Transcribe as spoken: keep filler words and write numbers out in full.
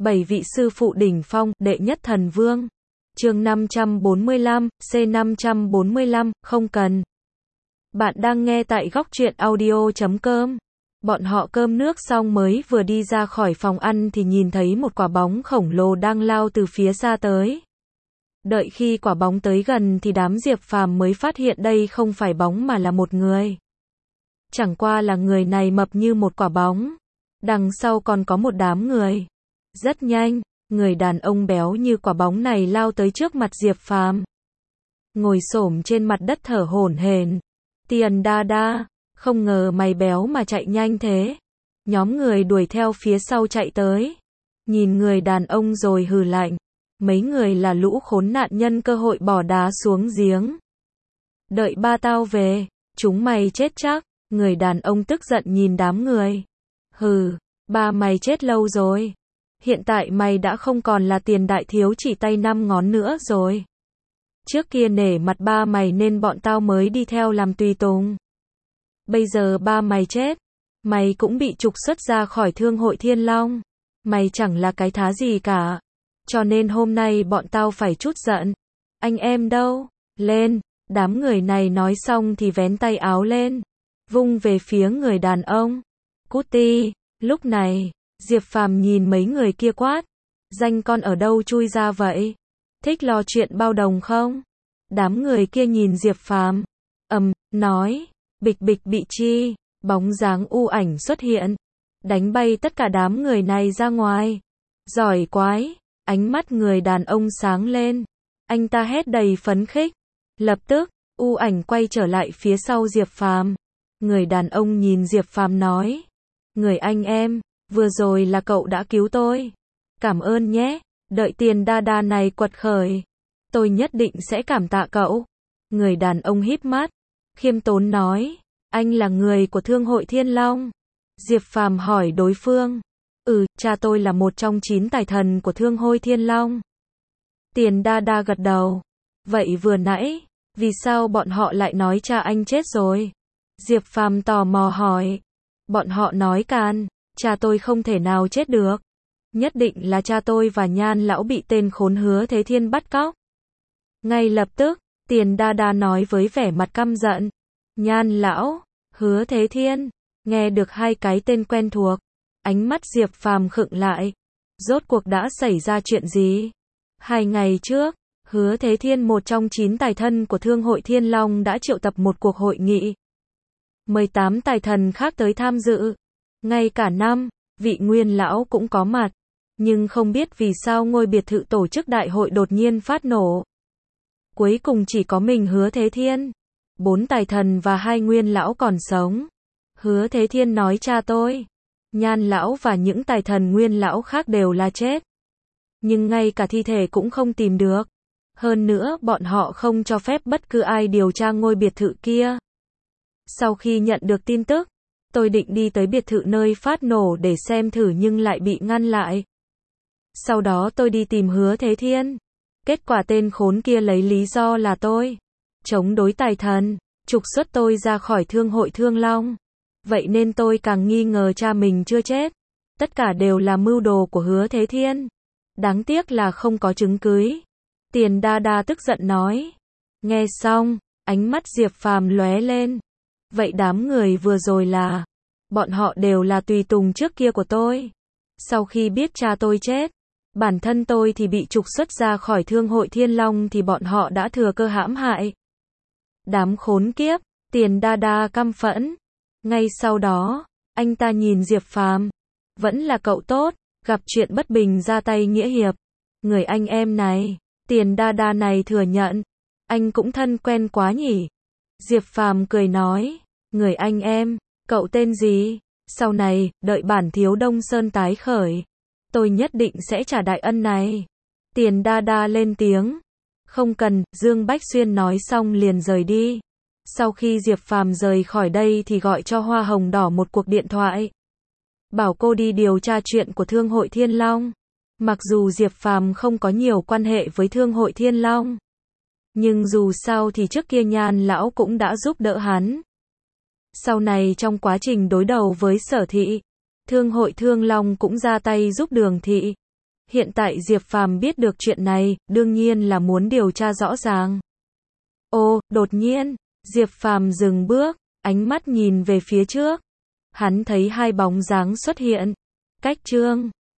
Bảy vị sư phụ đỉnh phong, đệ nhất thần vương. Chương năm trăm bốn mươi lăm, C năm trăm bốn mươi lăm, không cần. Bạn đang nghe tại góc truyện audio chấm com. Bọn họ cơm nước xong mới vừa đi ra khỏi phòng ăn thì nhìn thấy một quả bóng khổng lồ đang lao từ phía xa tới. Đợi khi quả bóng tới gần thì đám Diệp Phàm mới phát hiện đây không phải bóng mà là một người. Chẳng qua là người này mập như một quả bóng. Đằng sau còn có một đám người. Rất nhanh, người đàn ông béo như quả bóng này lao tới trước mặt Diệp Phàm. Ngồi xổm trên mặt đất thở hổn hển. Tiền đa đa, không ngờ mày béo mà chạy nhanh thế. Nhóm người đuổi theo phía sau chạy tới. Nhìn người đàn ông rồi hừ lạnh. Mấy người là lũ khốn nạn nhân cơ hội bỏ đá xuống giếng. Đợi ba tao về, chúng mày chết chắc. Người đàn ông tức giận nhìn đám người. Hừ, ba mày chết lâu rồi. Hiện tại mày đã không còn là Tiền đại thiếu chỉ tay năm ngón nữa rồi. Trước kia nể mặt ba mày nên bọn tao mới đi theo làm tùy tùng. Bây giờ ba mày chết, mày cũng bị trục xuất ra khỏi Thương hội Thiên Long. Mày chẳng là cái thá gì cả. Cho nên hôm nay bọn tao phải trút giận. Anh em đâu? Lên! Đám người này nói xong thì vén tay áo lên. Vung về phía người đàn ông. Cút đi! Lúc này, Diệp Phàm nhìn mấy người kia quát. Danh con ở đâu chui ra vậy? Thích lo chuyện bao đồng không? Đám người kia nhìn Diệp Phàm, ầm, nói, bịch bịch bị chi, bóng dáng u ảnh xuất hiện, đánh bay tất cả đám người này ra ngoài. Giỏi quái, ánh mắt người đàn ông sáng lên, anh ta hét đầy phấn khích. Lập tức, u ảnh quay trở lại phía sau Diệp Phàm. Người đàn ông nhìn Diệp Phàm nói, người anh em, vừa rồi là cậu đã cứu tôi. Cảm ơn nhé, đợi Tiền đa đa này quật khởi. Tôi nhất định sẽ cảm tạ cậu. Người đàn ông híp mắt, khiêm tốn nói, anh là người của Thương hội Thiên Long. Diệp Phàm hỏi đối phương, ừ, cha tôi là một trong chín tài thần của Thương hội Thiên Long. Tiền đa đa gật đầu, vậy vừa nãy, vì sao bọn họ lại nói cha anh chết rồi? Diệp Phàm tò mò hỏi, bọn họ nói can, cha tôi không thể nào chết được. Nhất định là cha tôi và Nhan lão bị tên khốn Hứa Thế Thiên bắt cóc. Ngay lập tức, Tiền đa đa nói với vẻ mặt căm giận. Nhan lão, Hứa Thế Thiên, nghe được hai cái tên quen thuộc. Ánh mắt Diệp Phàm khựng lại. Rốt cuộc đã xảy ra chuyện gì? Hai ngày trước, Hứa Thế Thiên một trong chín tài thân của Thương hội Thiên Long đã triệu tập một cuộc hội nghị. mười tám tài thần khác tới tham dự. Ngay cả năm, vị nguyên lão cũng có mặt. Nhưng không biết vì sao ngôi biệt thự tổ chức đại hội đột nhiên phát nổ. Cuối cùng chỉ có mình Hứa Thế Thiên. Bốn tài thần và hai nguyên lão còn sống. Hứa Thế Thiên nói cha tôi, Nhan lão và những tài thần nguyên lão khác đều là chết. Nhưng ngay cả thi thể cũng không tìm được. Hơn nữa bọn họ không cho phép bất cứ ai điều tra ngôi biệt thự kia. Sau khi nhận được tin tức, tôi định đi tới biệt thự nơi phát nổ để xem thử nhưng lại bị ngăn lại. Sau đó tôi đi tìm Hứa Thế Thiên. Kết quả tên khốn kia lấy lý do là tôi chống đối tài thần, trục xuất tôi ra khỏi Thương hội Thương Long. Vậy nên tôi càng nghi ngờ cha mình chưa chết. Tất cả đều là mưu đồ của Hứa Thế Thiên. Đáng tiếc là không có chứng cứ. Tiền đa đa tức giận nói. Nghe xong, ánh mắt Diệp Phàm lóe lên. Vậy đám người vừa rồi là, bọn họ đều là tùy tùng trước kia của tôi. Sau khi biết cha tôi chết, bản thân tôi thì bị trục xuất ra khỏi Thương hội Thiên Long thì bọn họ đã thừa cơ hãm hại. Đám khốn kiếp, Tiền đa đa căm phẫn. Ngay sau đó, anh ta nhìn Diệp Phàm. Vẫn là cậu tốt, gặp chuyện bất bình ra tay nghĩa hiệp. Người anh em này, Tiền đa đa này thừa nhận. Anh cũng thân quen quá nhỉ. Diệp Phàm cười nói, người anh em, cậu tên gì? Sau này, đợi bản thiếu Đông Sơn tái khởi, tôi nhất định sẽ trả đại ân này. Tiền đa đa lên tiếng. Không cần, Dương Bách Xuyên nói xong liền rời đi. Sau khi Diệp Phàm rời khỏi đây thì gọi cho Hoa Hồng Đỏ một cuộc điện thoại. Bảo cô đi điều tra chuyện của Thương hội Thiên Long. Mặc dù Diệp Phàm không có nhiều quan hệ với Thương hội Thiên Long. Nhưng dù sao thì trước kia Nhan lão cũng đã giúp đỡ hắn. Sau này trong quá trình đối đầu với Sở Thị, Thương hội Thương Long cũng ra tay giúp Đường Thị. Hiện tại Diệp Phàm biết được chuyện này, đương nhiên là muốn điều tra rõ ràng. Ô, đột nhiên, Diệp Phàm dừng bước, ánh mắt nhìn về phía trước. Hắn thấy hai bóng dáng xuất hiện. Cách Trương